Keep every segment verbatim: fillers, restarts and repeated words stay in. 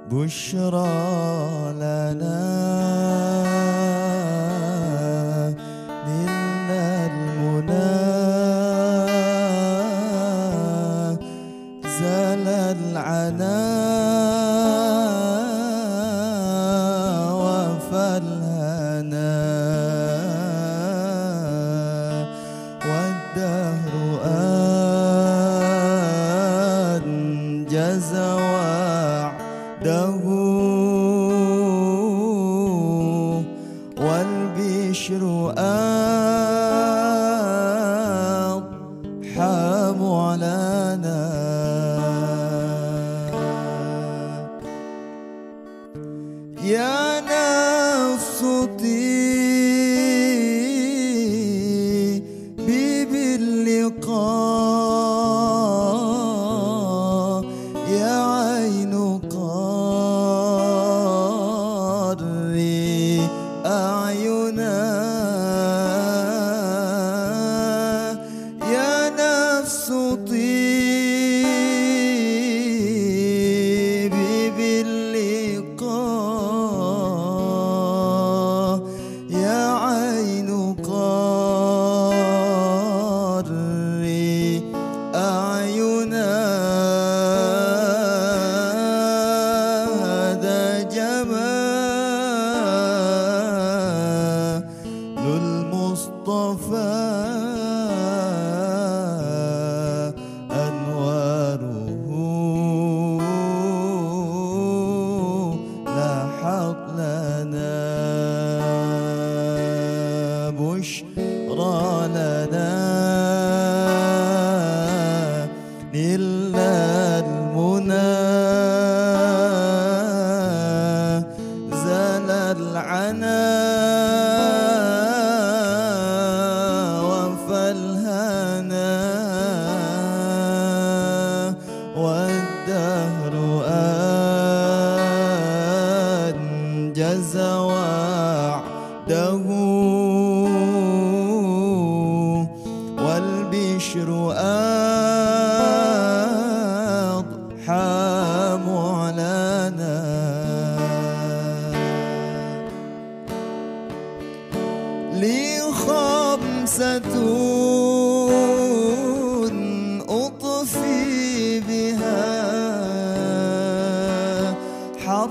بشرى لنا نلنا المنى زال العنا وفالهنا والدهر أنجز وعده والبشر أضحى معلنا يا نفس طيبي باللقاء يا عين قري أعينا يا نفس طيبي باللقاء يا عين قري أعينا هذا جمال المصطفى أنواره لاحت لنا بشرى لنا نلنا المنى زال العنا وفالهنا والدهر أنجز وعده والبشر أضحى معلنا لي خمسة أطفي بها حر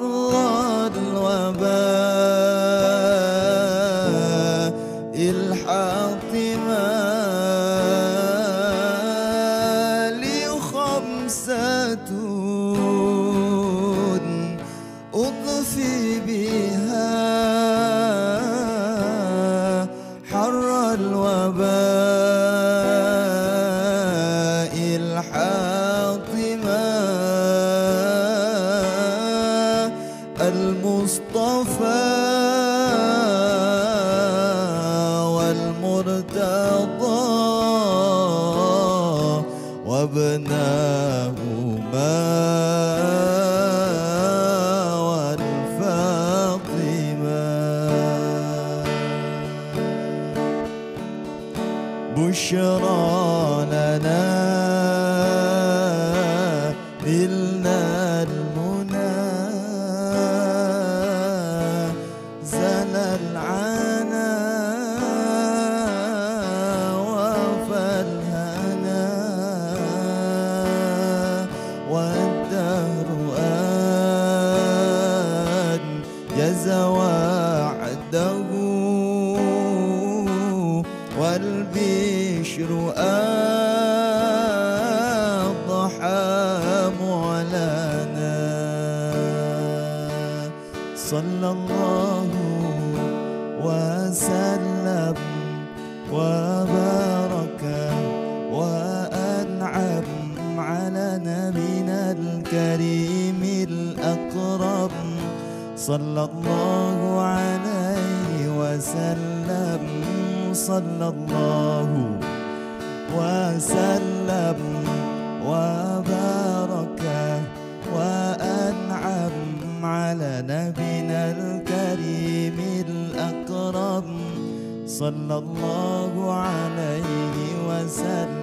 الوباء الحاطمة لي خمسة أطفي بها حر الوباء الحاطمة المصطفى والمرتضى وابناهما والفاطمة بشرى لنا نلنا المنى زال العنا وفالهنا والدهر أنجز وعده والبشر أضحى معلنا صلى الله وسلم وبارك وأنعم على نبينا الكريم الأكرم صلى الله عليه وسلم صلى الله وسلم وبارك وأنعم على نبينا الكريم الأكرم صلى الله عليه وسلم